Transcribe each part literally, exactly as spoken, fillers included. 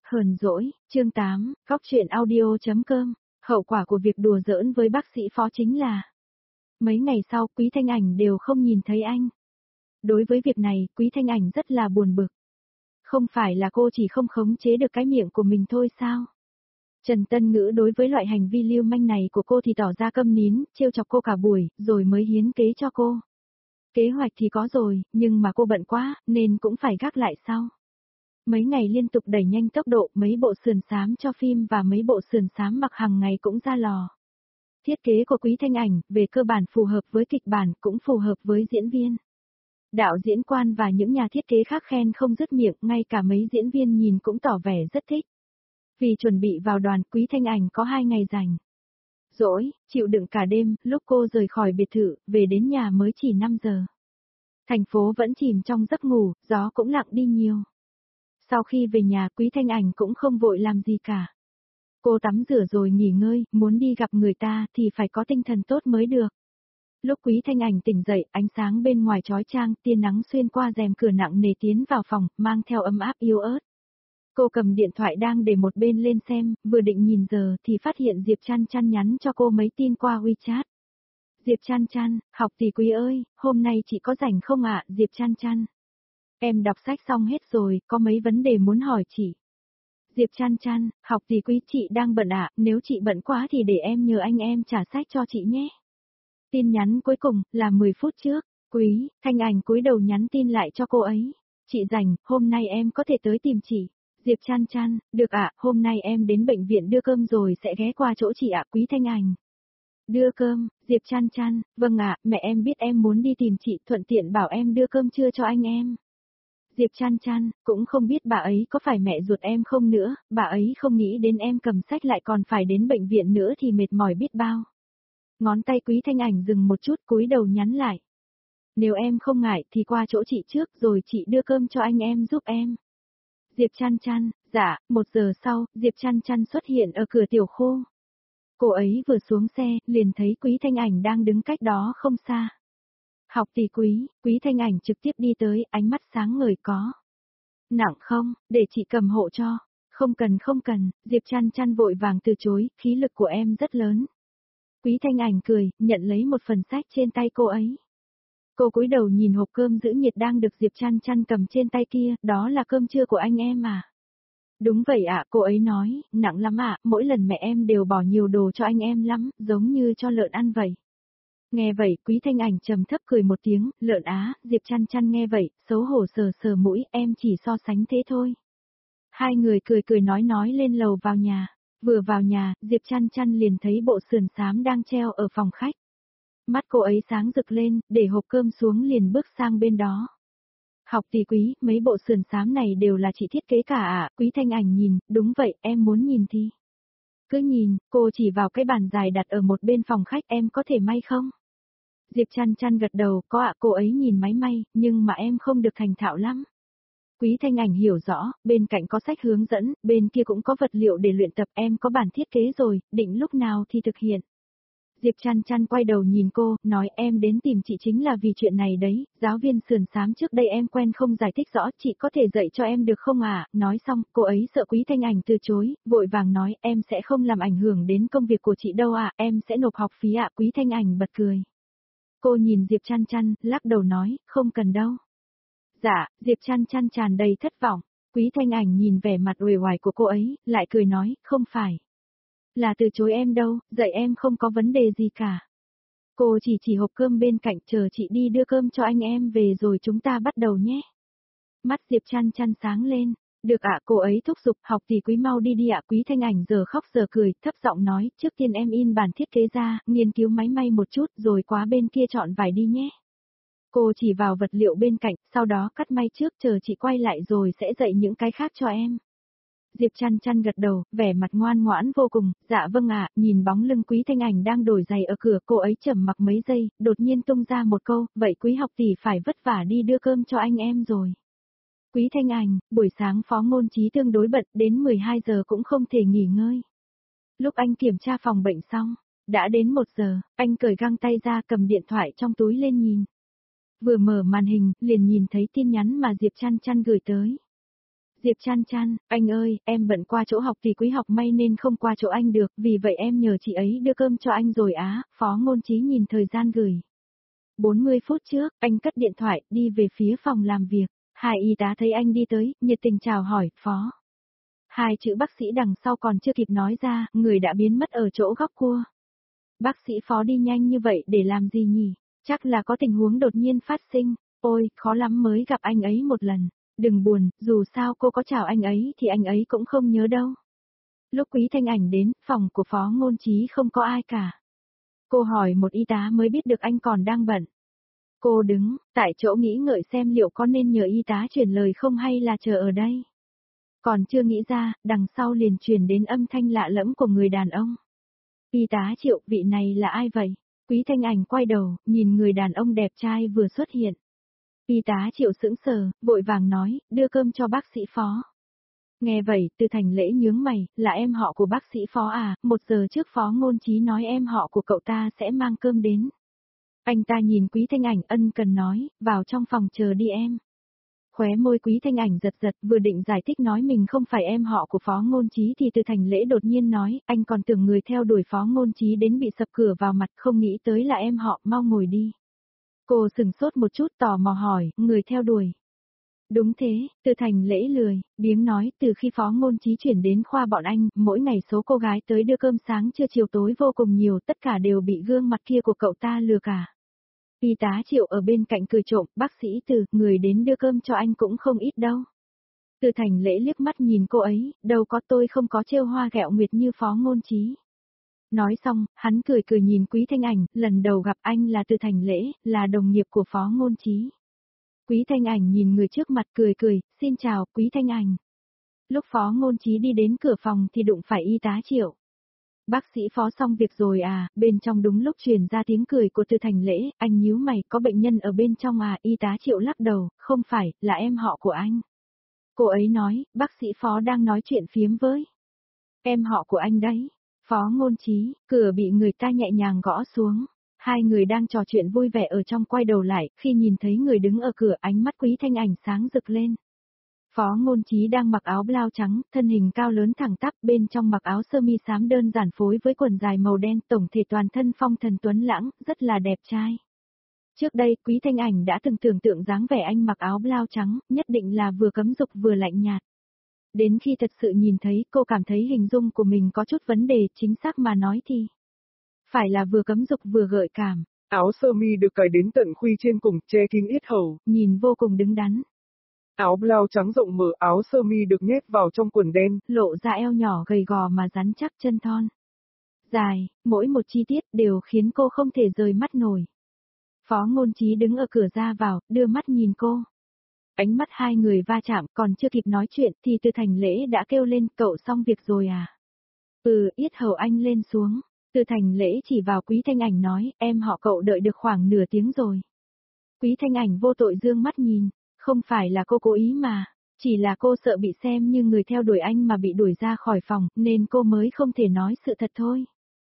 Hờn dỗi, chương tám, góc truyện audio.com, hậu quả của việc đùa giỡn với bác sĩ Phó chính là mấy ngày sau Quý Thanh Ảnh đều không nhìn thấy anh. Đối với việc này, Quý Thanh Ảnh rất là buồn bực. Không phải là cô chỉ không khống chế được cái miệng của mình thôi sao? Trần Tân Ngữ đối với loại hành vi lưu manh này của cô thì tỏ ra câm nín, trêu chọc cô cả buổi, rồi mới hiến kế cho cô. Kế hoạch thì có rồi, nhưng mà cô bận quá, nên cũng phải gác lại sau. Mấy ngày liên tục đẩy nhanh tốc độ, mấy bộ sườn xám cho phim và mấy bộ sườn xám mặc hàng ngày cũng ra lò. Thiết kế của Quý Thanh Ảnh, về cơ bản phù hợp với kịch bản, cũng phù hợp với diễn viên. Đạo diễn quan và những nhà thiết kế khác khen không dứt miệng, ngay cả mấy diễn viên nhìn cũng tỏ vẻ rất thích. Vì chuẩn bị vào đoàn, Quý Thanh Ảnh có hai ngày rảnh. Dỗi, chịu đựng cả đêm, lúc cô rời khỏi biệt thự, về đến nhà mới chỉ năm giờ. Thành phố vẫn chìm trong giấc ngủ, gió cũng lặng đi nhiều. Sau khi về nhà, Quý Thanh Ảnh cũng không vội làm gì cả. Cô tắm rửa rồi nghỉ ngơi, muốn đi gặp người ta thì phải có tinh thần tốt mới được. Lúc Quý Thanh Ảnh tỉnh dậy, ánh sáng bên ngoài chói chang, tia nắng xuyên qua rèm cửa nặng nề tiến vào phòng, mang theo ấm áp yếu ớt. Cô cầm điện thoại đang để một bên lên xem, vừa định nhìn giờ thì phát hiện Diệp Chăn Chăn nhắn cho cô mấy tin qua WeChat. Diệp Chăn Chăn, học tỷ Quý ơi, hôm nay chị có rảnh không ạ? Diệp Chăn Chăn. Em đọc sách xong hết rồi, có mấy vấn đề muốn hỏi chị. Diệp Chăn Chăn, học tỷ Quý chị đang bận ạ, nếu chị bận quá thì để em nhờ anh em trả sách cho chị nhé. Tin nhắn cuối cùng, là mười phút trước, Quý, Thanh Ảnh cúi đầu nhắn tin lại cho cô ấy. Chị rảnh, hôm nay em có thể tới tìm chị. Diệp Chăn Chăn, được ạ, hôm nay em đến bệnh viện đưa cơm rồi sẽ ghé qua chỗ chị ạ. Quý Thanh Ảnh. Đưa cơm, Diệp Chăn Chăn, vâng ạ, mẹ em biết em muốn đi tìm chị, thuận tiện bảo em đưa cơm trưa cho anh em. Diệp Chăn Chăn, cũng không biết bà ấy có phải mẹ ruột em không nữa, bà ấy không nghĩ đến em cầm sách lại còn phải đến bệnh viện nữa thì mệt mỏi biết bao. Ngón tay Quý Thanh Ảnh dừng một chút, cúi đầu nhắn lại. Nếu em không ngại thì qua chỗ chị trước rồi chị đưa cơm cho anh em giúp em. Diệp Chăn Chăn, dạ, một giờ sau, Diệp Chăn Chăn xuất hiện ở cửa tiểu khu. Cô ấy vừa xuống xe, liền thấy Quý Thanh Ảnh đang đứng cách đó không xa. Học tỷ Quý, Quý Thanh Ảnh trực tiếp đi tới, ánh mắt sáng ngời có. Nặng không, để chị cầm hộ cho. Không cần không cần, Diệp Chăn Chăn vội vàng từ chối, khí lực của em rất lớn. Quý Thanh Ảnh cười, nhận lấy một phần sách trên tay cô ấy. Cô cúi đầu nhìn hộp cơm giữ nhiệt đang được Diệp Chăn Chăn cầm trên tay kia, đó là cơm trưa của anh em à? Đúng vậy ạ, cô ấy nói, nặng lắm ạ, mỗi lần mẹ em đều bỏ nhiều đồ cho anh em lắm, giống như cho lợn ăn vậy. Nghe vậy, Quý Thanh Ảnh trầm thấp cười một tiếng, lợn á, Diệp Chăn Chăn nghe vậy, xấu hổ sờ sờ mũi, em chỉ so sánh thế thôi. Hai người cười cười nói nói lên lầu vào nhà. Vừa vào nhà, Diệp Chăn Chăn liền thấy bộ sườn xám đang treo ở phòng khách. Mắt cô ấy sáng rực lên, để hộp cơm xuống liền bước sang bên đó. Học tỷ Quý, mấy bộ sườn xám này đều là chị thiết kế cả ạ. À? Quý Thanh Ảnh nhìn, đúng vậy, em muốn nhìn thì. Cứ nhìn, cô chỉ vào cái bàn dài đặt ở một bên phòng khách, em có thể may không? Diệp Chăn Chăn gật đầu, có ạ, cô ấy nhìn máy may, nhưng mà em không được thành thạo lắm. Quý Thanh Ảnh hiểu rõ, bên cạnh có sách hướng dẫn, bên kia cũng có vật liệu để luyện tập, em có bản thiết kế rồi, định lúc nào thì thực hiện. Diệp Chăn Chăn quay đầu nhìn cô, nói em đến tìm chị chính là vì chuyện này đấy, giáo viên sườn xám trước đây em quen không giải thích rõ, chị có thể dạy cho em được không à? Nói xong, cô ấy sợ Quý Thanh Ảnh từ chối, vội vàng nói em sẽ không làm ảnh hưởng đến công việc của chị đâu ạ, em sẽ nộp học phí ạ. Quý Thanh Ảnh bật cười. Cô nhìn Diệp Chăn Chăn, lắc đầu nói, không cần đâu. Dạ, Diệp Chăn Chăn tràn đầy thất vọng. Quý Thanh Ảnh nhìn vẻ mặt uể oải của cô ấy, lại cười nói, không phải. Là từ chối em đâu, dạy em không có vấn đề gì cả. Cô chỉ chỉ hộp cơm bên cạnh, chờ chị đi đưa cơm cho anh em về rồi chúng ta bắt đầu nhé. Mắt Diệp Chăn Chăn sáng lên. Được ạ, cô ấy thúc giục, học tỷ Quý mau đi đi ạ. Quý Thanh Ảnh giờ khóc giờ cười, thấp giọng nói, trước tiên em in bản thiết kế ra, nghiên cứu máy may một chút rồi qua bên kia chọn vải đi nhé. Cô chỉ vào vật liệu bên cạnh, sau đó cắt may trước, chờ chị quay lại rồi sẽ dạy những cái khác cho em. Diệp Chăn Chăn gật đầu, vẻ mặt ngoan ngoãn vô cùng, dạ vâng ạ, nhìn bóng lưng Quý Thanh Ảnh đang đổi giày ở cửa, cô ấy trầm mặc mấy giây, đột nhiên tung ra một câu, vậy Quý học tỷ phải vất vả đi đưa cơm cho anh em rồi. Quý Thanh Ảnh, buổi sáng Phó Ngôn Trí tương đối bận, đến mười hai giờ cũng không thể nghỉ ngơi. Lúc anh kiểm tra phòng bệnh xong, đã đến một giờ, anh cởi găng tay ra cầm điện thoại trong túi lên nhìn. Vừa mở màn hình, liền nhìn thấy tin nhắn mà Diệp Chăn Chăn gửi tới. Diệp Chan Chan, anh ơi, em bận qua chỗ học thì quý học may nên không qua chỗ anh được, vì vậy em nhờ chị ấy đưa cơm cho anh rồi á, Phó Ngôn Chí nhìn thời gian gửi. bốn mươi phút trước, anh cất điện thoại, đi về phía phòng làm việc. Hai y tá thấy anh đi tới, nhiệt tình chào hỏi, Phó. Hai chữ bác sĩ đằng sau còn chưa kịp nói ra, người đã biến mất ở chỗ góc cua. Bác sĩ Phó đi nhanh như vậy để làm gì nhỉ? Chắc là có tình huống đột nhiên phát sinh. Ôi, khó lắm mới gặp anh ấy một lần. Đừng buồn, dù sao cô có chào anh ấy thì anh ấy cũng không nhớ đâu. Lúc Quý Thanh Ảnh đến, phòng của Phó Ngôn Chí không có ai cả. Cô hỏi một y tá mới biết được anh còn đang bận. Cô đứng, tại chỗ nghĩ ngợi xem liệu có nên nhờ y tá truyền lời không hay là chờ ở đây. Còn chưa nghĩ ra, đằng sau liền truyền đến âm thanh lạ lẫm của người đàn ông. Y tá Triệu, vị này là ai vậy? Quý Thanh Ảnh quay đầu, nhìn người đàn ông đẹp trai vừa xuất hiện. Y tá Triệu sững sờ, vội vàng nói, đưa cơm cho bác sĩ Phó. Nghe vậy, Từ Thành Lễ nhướng mày, là em họ của bác sĩ Phó à, một giờ trước Phó Ngôn Chí nói em họ của cậu ta sẽ mang cơm đến. Anh ta nhìn Quý Thanh Ảnh ân cần nói, vào trong phòng chờ đi em. Khóe môi Quý Thanh Ảnh giật giật, vừa định giải thích nói mình không phải em họ của Phó Ngôn Chí thì Từ Thành Lễ đột nhiên nói, anh còn tưởng người theo đuổi Phó Ngôn Chí đến bị sập cửa vào mặt, không nghĩ tới là em họ, mau ngồi đi. Cô sừng sốt một chút tò mò hỏi, người theo đuổi. Đúng thế, Từ Thành Lễ lười, biếng nói, từ khi Phó Ngôn Chí chuyển đến khoa bọn anh, mỗi ngày số cô gái tới đưa cơm sáng trưa chiều tối vô cùng nhiều, tất cả đều bị gương mặt kia của cậu ta lừa cả. Y tá Triệu ở bên cạnh cười trộm, bác sĩ Từ, người đến đưa cơm cho anh cũng không ít đâu. Từ Thành Lễ liếc mắt nhìn cô ấy, đâu có, tôi không có trêu hoa ghẹo nguyệt như Phó Ngôn Chí. Nói xong, hắn cười cười nhìn Quý Thanh Ảnh, lần đầu gặp anh là Từ Thành Lễ, là đồng nghiệp của Phó Ngôn Chí. Quý Thanh Ảnh nhìn người trước mặt cười cười, xin chào, Quý Thanh Ảnh. Lúc Phó Ngôn Chí đi đến cửa phòng thì đụng phải y tá Triệu. Bác sĩ Phó xong việc rồi à, bên trong đúng lúc truyền ra tiếng cười của Từ Thành Lễ, anh nhíu mày, có bệnh nhân ở bên trong à, y tá Triệu lắc đầu, không phải, là em họ của anh. Cô ấy nói, bác sĩ Phó đang nói chuyện phiếm với. Em họ của anh đấy. Phó Ngôn Chí, cửa bị người ta nhẹ nhàng gõ xuống. Hai người đang trò chuyện vui vẻ ở trong quay đầu lại, khi nhìn thấy người đứng ở cửa ánh mắt Quý Thanh Ảnh sáng rực lên. Phó Ngôn Chí đang mặc áo blau trắng, thân hình cao lớn thẳng tắp, bên trong mặc áo sơ mi xám đơn giản phối với quần dài màu đen, tổng thể toàn thân phong thần tuấn lãng, rất là đẹp trai. Trước đây, Quý Thanh Ảnh đã từng tưởng tượng dáng vẻ anh mặc áo blau trắng, nhất định là vừa cấm dục vừa lạnh nhạt. Đến khi thật sự nhìn thấy, cô cảm thấy hình dung của mình có chút vấn đề, chính xác mà nói thì phải là vừa cấm dục vừa gợi cảm. Áo sơ mi được cài đến tận khuy trên cùng, che kín yết hầu, nhìn vô cùng đứng đắn. Áo blau trắng rộng mở, áo sơ mi được nhét vào trong quần đen, lộ ra eo nhỏ gầy gò mà rắn chắc, chân thon dài, mỗi một chi tiết đều khiến cô không thể rời mắt nổi. Phó Ngôn Chí đứng ở cửa ra vào, đưa mắt nhìn cô. Ánh mắt hai người va chạm, còn chưa kịp nói chuyện thì Từ Thành Lễ đã kêu lên, cậu xong việc rồi à? Ừ, yết hầu anh lên xuống. Từ Thành Lễ chỉ vào Quý Thanh Ảnh nói, em họ cậu đợi được khoảng nửa tiếng rồi. Quý Thanh Ảnh vô tội dương mắt nhìn, không phải là cô cố ý mà, chỉ là cô sợ bị xem như người theo đuổi anh mà bị đuổi ra khỏi phòng, nên cô mới không thể nói sự thật thôi.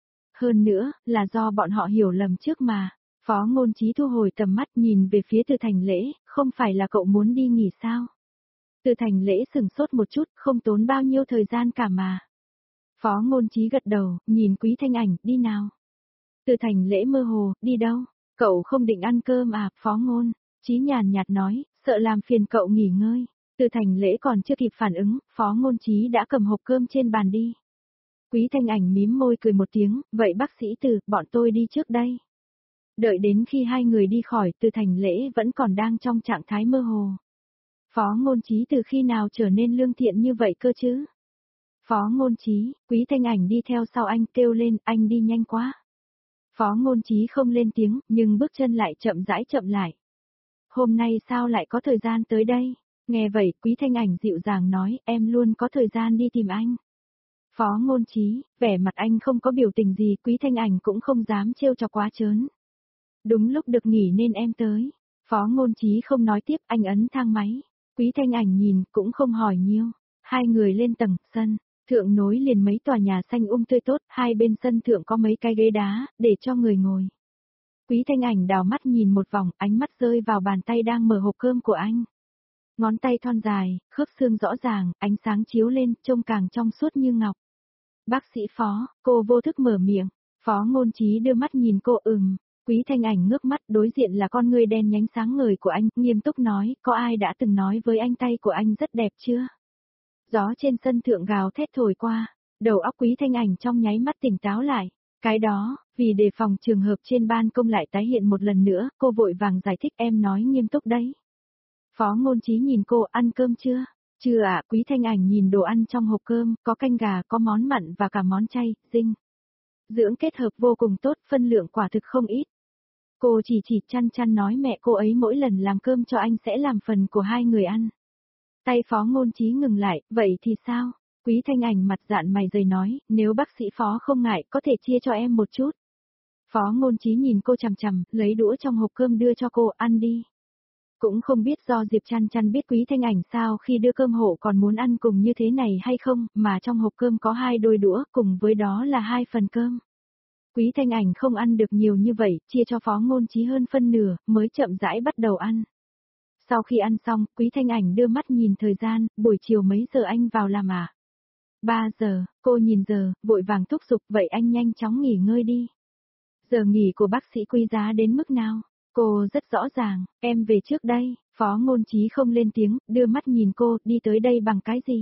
Hơn nữa, là do bọn họ hiểu lầm trước mà. Phó Ngôn Chí thu hồi tầm mắt nhìn về phía Từ Thành Lễ, không phải là cậu muốn đi nghỉ sao? Từ Thành Lễ sừng sốt một chút, không tốn bao nhiêu thời gian cả mà. Phó Ngôn Chí gật đầu, nhìn Quý Thanh Ảnh, đi nào. Từ Thành Lễ mơ hồ, đi đâu? Cậu không định ăn cơm à, Phó Ngôn Chí nhàn nhạt nói, sợ làm phiền cậu nghỉ ngơi. Từ Thành Lễ còn chưa kịp phản ứng, Phó Ngôn Chí đã cầm hộp cơm trên bàn đi. Quý Thanh Ảnh mím môi cười một tiếng, vậy bác sĩ Từ, bọn tôi đi trước đây. Đợi đến khi hai người đi khỏi, Từ Thành Lễ vẫn còn đang trong trạng thái mơ hồ. Phó Ngôn Chí từ khi nào trở nên lương thiện như vậy cơ chứ? Phó Ngôn Chí, Quý Thanh Ảnh đi theo sau anh kêu lên, anh đi nhanh quá. Phó Ngôn Chí không lên tiếng, nhưng bước chân lại chậm rãi chậm lại. Hôm nay sao lại có thời gian tới đây? Nghe vậy, Quý Thanh Ảnh dịu dàng nói, em luôn có thời gian đi tìm anh. Phó Ngôn Chí, vẻ mặt anh không có biểu tình gì, Quý Thanh Ảnh cũng không dám trêu cho quá trớn. Đúng lúc được nghỉ nên em tới. Phó Ngôn Chí không nói tiếp, anh ấn thang máy. Quý Thanh Ảnh nhìn, cũng không hỏi nhiều. Hai người lên tầng, sân. Thượng nối liền mấy tòa nhà xanh um tươi tốt, hai bên sân thượng có mấy cái ghế đá, để cho người ngồi. Quý Thanh Ảnh đào mắt nhìn một vòng, ánh mắt rơi vào bàn tay đang mở hộp cơm của anh. Ngón tay thon dài, khớp xương rõ ràng, ánh sáng chiếu lên, trông càng trong suốt như ngọc. Bác sĩ Phó, cô vô thức mở miệng. Phó Ngôn Chí đưa mắt nhìn cô ừm. Quý Thanh Ảnh ngước mắt, đối diện là con ngươi đen nhánh sáng ngời của anh, nghiêm túc nói, có ai đã từng nói với anh tay của anh rất đẹp chưa? Gió trên sân thượng gào thét thổi qua, đầu óc Quý Thanh Ảnh trong nháy mắt tỉnh táo lại. Cái đó, vì đề phòng trường hợp trên ban công lại tái hiện một lần nữa, cô vội vàng giải thích em nói nghiêm túc đấy. Phó Ngôn Chí nhìn cô, ăn cơm chưa? Chưa ạ, Quý Thanh Ảnh nhìn đồ ăn trong hộp cơm, có canh gà, có món mặn và cả món chay, dinh dưỡng kết hợp vô cùng tốt, phân lượng quả thực không ít. Cô chỉ chỉ chăn chăn nói mẹ cô ấy mỗi lần làm cơm cho anh sẽ làm phần của hai người ăn. Tay Phó Ngôn Chí ngừng lại, vậy thì sao? Quý Thanh Ảnh mặt dạn mày dày nói, nếu bác sĩ Phó không ngại, có thể chia cho em một chút. Phó Ngôn Chí nhìn cô chằm chằm, lấy đũa trong hộp cơm đưa cho cô, ăn đi. Cũng không biết do Diệp Chăn Chăn biết Quý Thanh Ảnh sao khi đưa cơm hộ còn muốn ăn cùng như thế này hay không, mà trong hộp cơm có hai đôi đũa, cùng với đó là hai phần cơm. Quý Thanh Ảnh không ăn được nhiều như vậy, chia cho Phó Ngôn Chí hơn phân nửa, mới chậm rãi bắt đầu ăn. Sau khi ăn xong, Quý Thanh Ảnh đưa mắt nhìn thời gian, buổi chiều mấy giờ anh vào làm à? ba giờ, cô nhìn giờ, vội vàng thúc giục, vậy anh nhanh chóng nghỉ ngơi đi. Giờ nghỉ của bác sĩ quý giá đến mức nào? Cô rất rõ ràng, em về trước đây. Phó Ngôn Chí không lên tiếng, đưa mắt nhìn cô, đi tới đây bằng cái gì?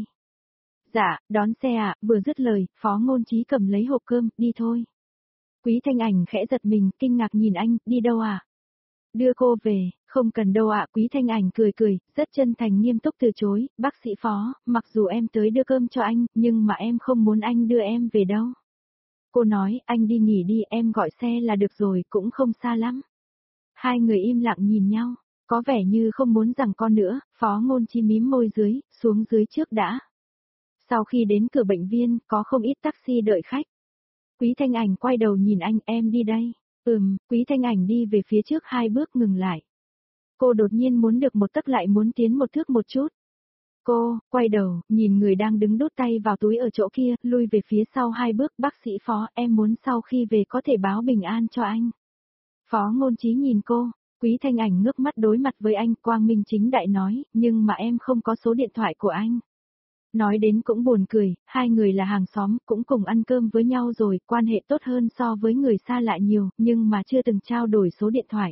Dạ, đón xe ạ, à, vừa dứt lời, Phó Ngôn Chí cầm lấy hộp cơm, đi thôi. Quý Thanh Ảnh khẽ giật mình, kinh ngạc nhìn anh, đi đâu à? Đưa cô về, không cần đâu ạ, à. Quý Thanh Ảnh cười cười, rất chân thành nghiêm túc từ chối, bác sĩ Phó, mặc dù em tới đưa cơm cho anh, nhưng mà em không muốn anh đưa em về đâu. Cô nói, anh đi nghỉ đi, em gọi xe là được rồi, cũng không xa lắm. Hai người im lặng nhìn nhau, có vẻ như không muốn rằng con nữa, Phó Ngôn Chí mím môi dưới, xuống dưới trước đã. Sau khi đến cửa bệnh viên, có không ít taxi đợi khách. Quý Thanh Ảnh quay đầu nhìn anh, em đi đây. Ừm, Quý Thanh Ảnh đi về phía trước hai bước ngừng lại. Cô đột nhiên muốn được một tấc lại muốn tiến một thước một chút. Cô, quay đầu, nhìn người đang đứng đút tay vào túi ở chỗ kia, lui về phía sau hai bước, bác sĩ Phó, em muốn sau khi về có thể báo bình an cho anh. Phó Ngôn Chí nhìn cô, Quý Thanh Ảnh ngước mắt đối mặt với anh, quang minh chính đại nói, nhưng mà em không có số điện thoại của anh. Nói đến cũng buồn cười, hai người là hàng xóm, cũng cùng ăn cơm với nhau rồi, quan hệ tốt hơn so với người xa lạ nhiều, nhưng mà chưa từng trao đổi số điện thoại.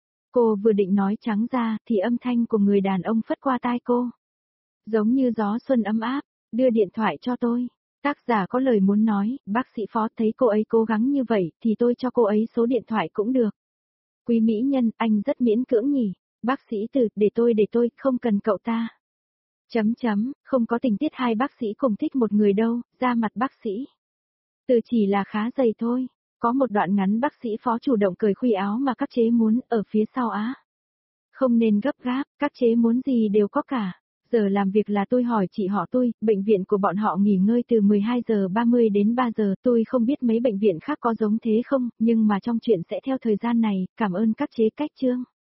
Cô vừa định nói trắng ra, thì âm thanh của người đàn ông phất qua tai cô. Giống như gió xuân ấm áp, đưa điện thoại cho tôi. Tác giả có lời muốn nói, bác sĩ Phó thấy cô ấy cố gắng như vậy, thì tôi cho cô ấy số điện thoại cũng được. Quý mỹ nhân, anh rất miễn cưỡng nhỉ. Bác sĩ Từ, để tôi để tôi, không cần cậu ta. Chấm chấm, không có tình tiết hai bác sĩ cùng thích một người đâu, ra mặt bác sĩ. Từ chỉ là khá dày thôi. Có một đoạn ngắn bác sĩ Phó chủ động cởi khuy áo mà các chế muốn, ở phía sau á. Không nên gấp gáp, các chế muốn gì đều có cả. Giờ làm việc là tôi hỏi chị họ tôi, bệnh viện của bọn họ nghỉ ngơi từ mười hai giờ ba mươi đến ba giờ, tôi không biết mấy bệnh viện khác có giống thế không, nhưng mà trong chuyện sẽ theo thời gian này, cảm ơn các chế cách chương.